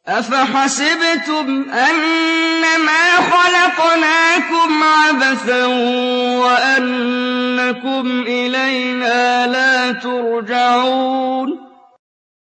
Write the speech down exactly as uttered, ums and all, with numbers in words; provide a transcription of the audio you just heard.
أَفَحَسِبْتُمْ أَنَّمَا خَلَقْنَاكُمْ عَبَثًا وَأَنَّكُمْ إِلَيْنَا لَا تُرْجَعُونَ